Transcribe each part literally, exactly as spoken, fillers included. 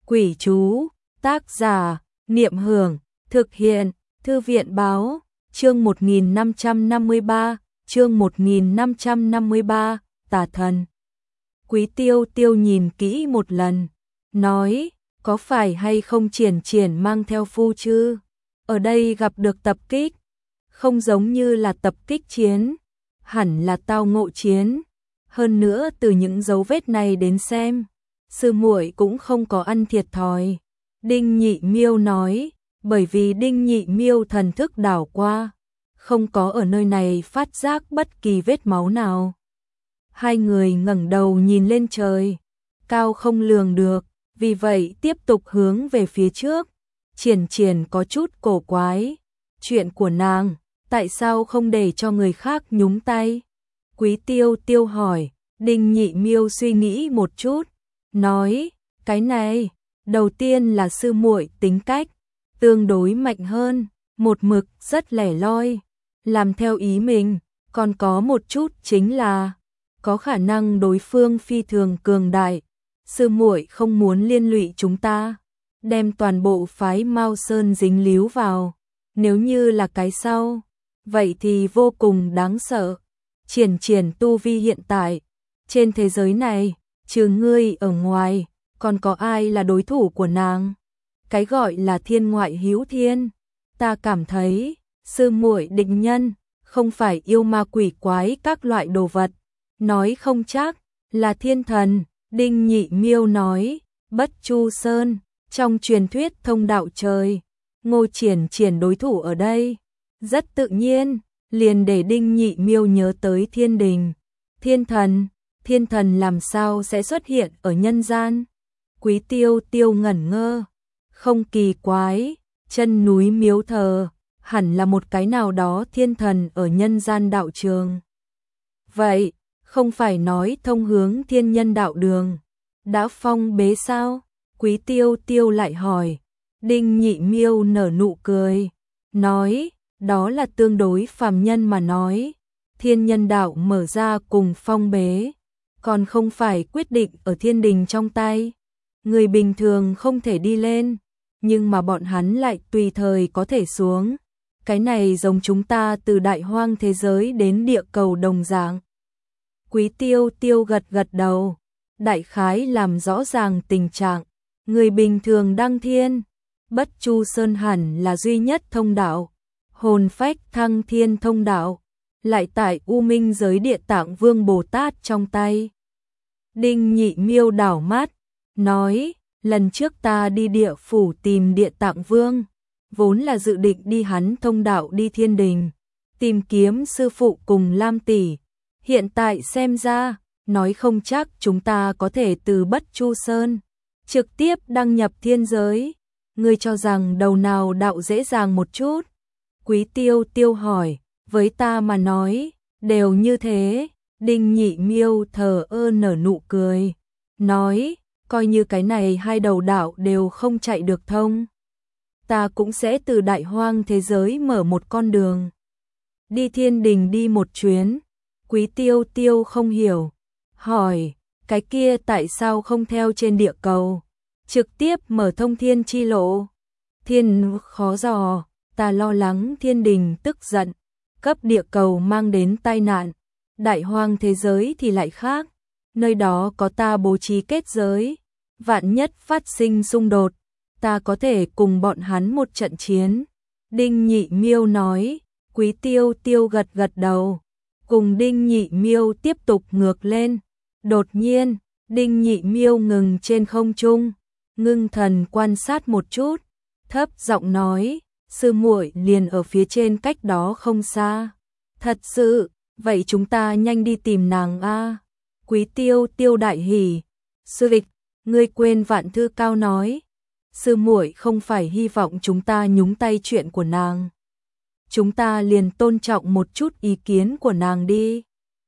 Quỷ chú, tác giả, Niệm Hưởng, thực hiện, Thư viện báo, chương một nghìn năm trăm năm mươi ba, chương một nghìn năm trăm năm mươi ba, tà thần. Quý Tiêu Tiêu nhìn kỹ một lần, nói, có phải hay không Triển Triển mang theo phu chứ? Ở đây gặp được tập kích, không giống như là tập kích chiến, hẳn là tao ngộ chiến. Hơn nữa từ những dấu vết này đến xem, sư muội cũng không có ăn thiệt thòi. Đinh Nhị Miêu nói, bởi vì Đinh Nhị Miêu thần thức đảo qua, không có ở nơi này phát giác bất kỳ vết máu nào. Hai người ngẩng đầu nhìn lên trời, cao không lường được, vì vậy tiếp tục hướng về phía trước. Triển Triển có chút cổ quái, chuyện của nàng, tại sao không để cho người khác nhúng tay? Quý Tiêu Tiêu hỏi. Đinh Nhị Miêu suy nghĩ một chút, nói, cái này, đầu tiên là sư muội tính cách tương đối mạnh hơn, một mực rất lẻ loi, làm theo ý mình, còn có một chút chính là có khả năng đối phương phi thường cường đại. Sư muội không muốn liên lụy chúng ta, đem toàn bộ phái Mao Sơn dính líu vào. Nếu như là cái sau, vậy thì vô cùng đáng sợ. Triển Triển tu vi hiện tại, trên thế giới này, trừ ngươi ở ngoài, còn có ai là đối thủ của nàng? Cái gọi là thiên ngoại hữu thiên, ta cảm thấy, sư muội định nhân, không phải yêu ma quỷ quái các loại đồ vật, nói không chắc, là thiên thần. Đinh Nhị Miêu nói, Bất Chu Sơn, trong truyền thuyết thông đạo trời, Ngô Triển Triển đối thủ ở đây, rất tự nhiên, liền để Đinh Nhị Miêu nhớ tới thiên đình, thiên thần. Thiên thần làm sao sẽ xuất hiện ở nhân gian? Quý Tiêu Tiêu ngẩn ngơ, không kỳ quái, chân núi miếu thờ, hẳn là một cái nào đó thiên thần ở nhân gian đạo trường. Vậy, không phải nói thông hướng thiên nhân đạo đường, đã phong bế sao? Quý Tiêu Tiêu lại hỏi. Đinh Nhị Miêu nở nụ cười, nói, đó là tương đối phàm nhân mà nói, thiên nhân đạo mở ra cùng phong bế, còn không phải quyết định ở thiên đình trong tay. Người bình thường không thể đi lên, nhưng mà bọn hắn lại tùy thời có thể xuống. Cái này giống chúng ta từ đại hoang thế giới đến địa cầu đồng dạng. Quý Tiêu Tiêu gật gật đầu, đại khái làm rõ ràng tình trạng. Người bình thường đăng thiên, Bất Chu Sơn hẳn là duy nhất thông đạo, hồn phách thăng thiên thông đạo, lại tại U Minh giới Địa Tạng Vương Bồ Tát trong tay. Đinh Nhị Miêu đảo mắt, nói, lần trước ta đi địa phủ tìm Địa Tạng Vương, vốn là dự định đi hắn thông đạo đi thiên đình, tìm kiếm sư phụ cùng Lam tỷ. Hiện tại xem ra, nói không chắc chúng ta có thể từ Bất Chu Sơn trực tiếp đăng nhập thiên giới. Ngươi cho rằng đầu nào đạo dễ dàng một chút? Quý Tiêu Tiêu hỏi. Với ta mà nói, đều như thế. Đinh Nhị Miêu thờ ơ nở nụ cười, nói, coi như cái này hai đầu đạo đều không chạy được thông, ta cũng sẽ từ đại hoang thế giới mở một con đường, đi thiên đình đi một chuyến. Quý Tiêu Tiêu không hiểu, hỏi, cái kia tại sao không theo trên địa cầu, trực tiếp mở thông thiên chi lộ? Thiên khó dò, ta lo lắng thiên đình tức giận, cấp địa cầu mang đến tai nạn. Đại hoang thế giới thì lại khác, nơi đó có ta bố trí kết giới, vạn nhất phát sinh xung đột, ta có thể cùng bọn hắn một trận chiến. Đinh Nhị Miêu nói. Quý Tiêu Tiêu gật gật đầu, cùng Đinh Nhị Miêu tiếp tục ngược lên. Đột nhiên, Đinh Nhị Miêu ngừng trên không trung, ngưng thần quan sát một chút, thấp giọng nói, sư muội liền ở phía trên cách đó không xa. Thật sự? Vậy chúng ta nhanh đi tìm nàng a. Quý Tiêu Tiêu đại hỉ, sư vịch, ngươi quên Vạn Thư Cao nói, sư muội không phải hy vọng chúng ta nhúng tay chuyện của nàng, chúng ta liền tôn trọng một chút ý kiến của nàng đi.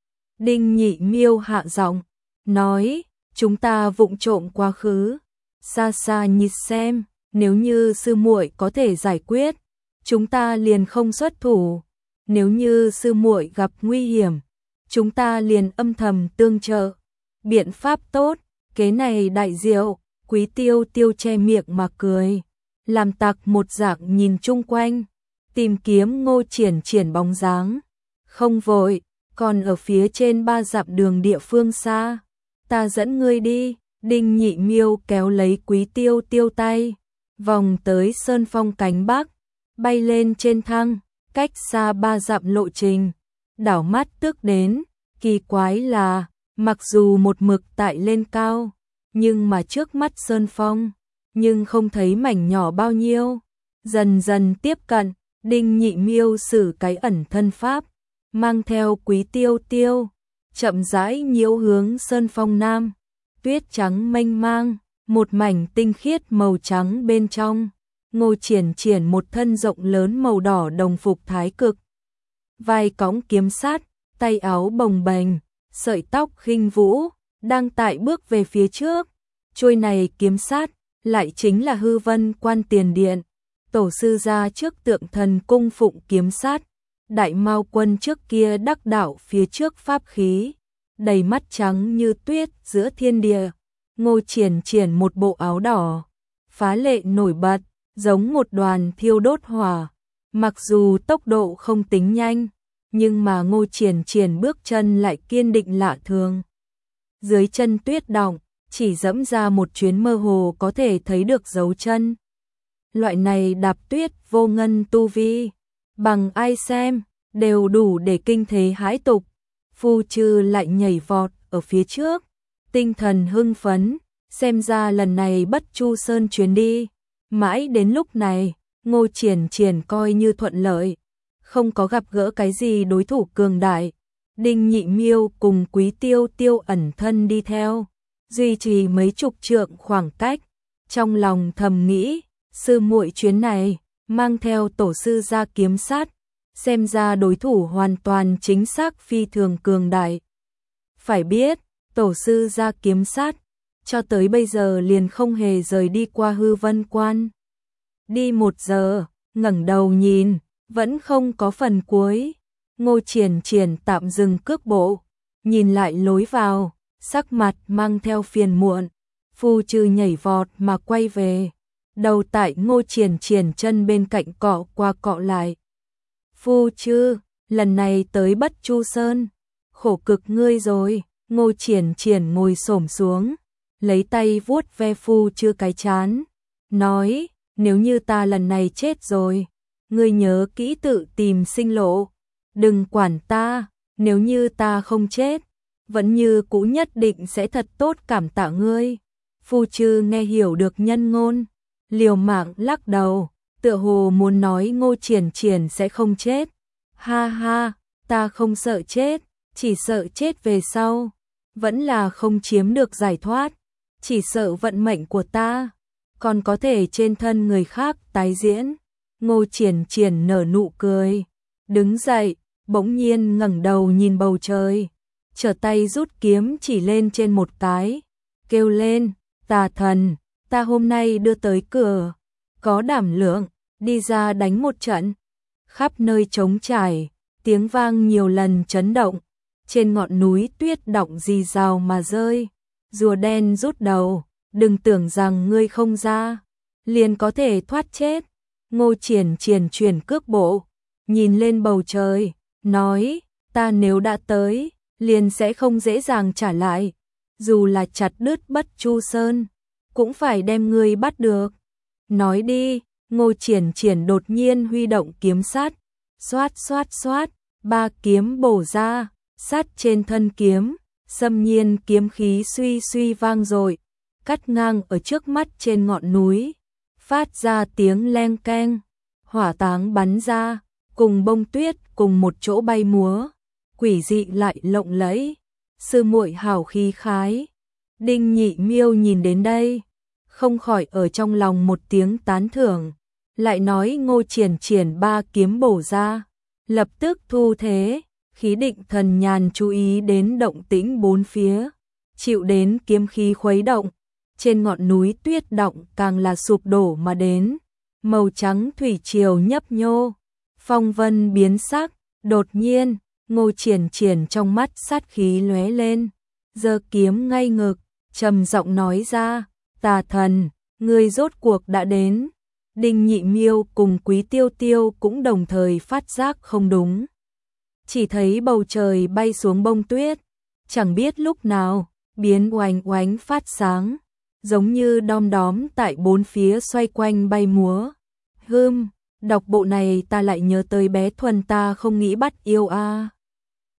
Đinh Nhị Miêu hạ giọng, nói, chúng ta vụng trộm quá khứ, xa xa nhìn xem, nếu như sư muội có thể giải quyết, chúng ta liền không xuất thủ. Nếu như sư muội gặp nguy hiểm, chúng ta liền âm thầm tương trợ. Biện pháp tốt, kế này đại diệu, Quý Tiêu Tiêu che miệng mà cười, làm tặc một dạng nhìn chung quanh, tìm kiếm Ngô Triển Triển bóng dáng. Không vội, còn ở phía trên ba dặm đường địa phương xa, ta dẫn ngươi đi. Đinh Nhị Miêu kéo lấy Quý Tiêu Tiêu tay, vòng tới sơn phong cánh bắc, bay lên trên thăng, cách xa ba dặm lộ trình, đảo mắt tước đến. Kỳ quái là, mặc dù một mực tại lên cao, nhưng mà trước mắt sơn phong, nhưng không thấy mảnh nhỏ bao nhiêu. Dần dần tiếp cận, Đinh Nhị Miêu sử cái ẩn thân pháp, mang theo Quý Tiêu Tiêu, chậm rãi nhiễu hướng sơn phong nam. Tuyết trắng mênh mang, một mảnh tinh khiết màu trắng bên trong. Ngô Triển Triển một thân rộng lớn màu đỏ đồng phục thái cực, vai cõng kiếm sát, tay áo bồng bềnh, sợi tóc khinh vũ, đang tại bước về phía trước. Chuôi này kiếm sát lại chính là Hư Vân Quan tiền điện, tổ sư gia trước tượng thần cung phụng kiếm sát. Đại Mao Quân trước kia đắc đạo phía trước pháp khí, đầy mắt trắng như tuyết giữa thiên địa. Ngô Triển Triển một bộ áo đỏ, phá lệ nổi bật, giống một đoàn thiêu đốt hỏa. Mặc dù tốc độ không tính nhanh, nhưng mà Ngô Triển Triển bước chân lại kiên định lạ thường. Dưới chân tuyết đọng, chỉ dẫm ra một chuyến mơ hồ có thể thấy được dấu chân. Loại này đạp tuyết vô ngân tu vi, bằng ai xem, đều đủ để kinh thế hãi tục. Phu Chư lại nhảy vọt ở phía trước, tinh thần hưng phấn, xem ra lần này Bất Chu Sơn chuyến đi. Mãi đến lúc này, Ngô Triển Triển coi như thuận lợi, không có gặp gỡ cái gì đối thủ cường đại. Đinh Nhị Miêu cùng Quý Tiêu Tiêu ẩn thân đi theo, duy trì mấy chục trượng khoảng cách. Trong lòng thầm nghĩ, sư muội chuyến này, mang theo tổ sư gia kiếm sát, xem ra đối thủ hoàn toàn chính xác phi thường cường đại. Phải biết, tổ sư gia kiếm sát, cho tới bây giờ liền không hề rời đi qua Hư Vân Quan. Đi một giờ, ngẩng đầu nhìn, vẫn không có phần cuối. Ngô Triển Triển tạm dừng cước bộ, nhìn lại lối vào, sắc mặt mang theo phiền muộn. Phu Chư nhảy vọt mà quay về, đầu tại Ngô Triển Triển chân bên cạnh cọ qua cọ lại. Phu Chư, lần này tới Bất Chu Sơn, khổ cực ngươi rồi. Ngô Triển Triển ngồi xổm xuống, lấy tay vuốt ve Phu Chư cái trán, nói, nếu như ta lần này chết rồi, ngươi nhớ kỹ tự tìm sinh lộ, đừng quản ta. Nếu như ta không chết, vẫn như cũ nhất định sẽ thật tốt cảm tạ ngươi. Phu Chư nghe hiểu được nhân ngôn, liều mạng lắc đầu, tựa hồ muốn nói Ngô Triển Triển sẽ không chết. Ha ha, ta không sợ chết, chỉ sợ chết về sau, vẫn là không chiếm được giải thoát, chỉ sợ vận mệnh của ta còn có thể trên thân người khác tái diễn. Ngô Triển Triển nở nụ cười, đứng dậy, bỗng nhiên ngẩng đầu nhìn bầu trời, trở tay rút kiếm chỉ lên trên một cái, kêu lên, tà thần, ta hôm nay đưa tới cửa, có đảm lượng, đi ra đánh một trận. Khắp nơi trống trải, tiếng vang nhiều lần chấn động, trên ngọn núi tuyết đọng rì rào mà rơi. Rùa đen rút đầu, đừng tưởng rằng ngươi không ra, liền có thể thoát chết. Ngô Triển Triển chuyển cước bộ, nhìn lên bầu trời, nói, ta nếu đã tới, liền sẽ không dễ dàng trả lại, dù là chặt đứt Bất Chu Sơn, cũng phải đem ngươi bắt được. Nói đi. Ngô Triển Triển đột nhiên huy động kiếm sát, xoát xoát xoát, ba kiếm bổ ra, sát trên thân kiếm, xâm nhiên kiếm khí suy suy vang dội, cắt ngang ở trước mắt trên ngọn núi, phát ra tiếng leng keng, hỏa táng bắn ra, cùng bông tuyết cùng một chỗ bay múa, quỷ dị lại lộng lẫy. Sư muội hào khí khái. Đinh Nhị Miêu nhìn đến đây, không khỏi ở trong lòng một tiếng tán thưởng, lại nói Ngô Triển Triển ba kiếm bổ ra, lập tức thu thế, khí định thần nhàn chú ý đến động tĩnh bốn phía, chịu đến kiếm khí khuấy động, trên ngọn núi tuyết động càng là sụp đổ mà đến, màu trắng thủy triều nhấp nhô, phong vân biến sắc. Đột nhiên, Ngô Triển Triển trong mắt sát khí lóe lên, giơ kiếm ngay ngực, trầm giọng nói ra, Tà thần, người rốt cuộc đã đến. Đinh Nhị Miêu cùng Quý Tiêu Tiêu cũng đồng thời phát giác không đúng. Chỉ thấy bầu trời bay xuống bông tuyết, chẳng biết lúc nào, biến oánh oánh phát sáng, giống như đom đóm tại bốn phía xoay quanh bay múa. Hưm, đọc bộ này ta lại nhớ tới bé Thuần ta không nghĩ bắt yêu a.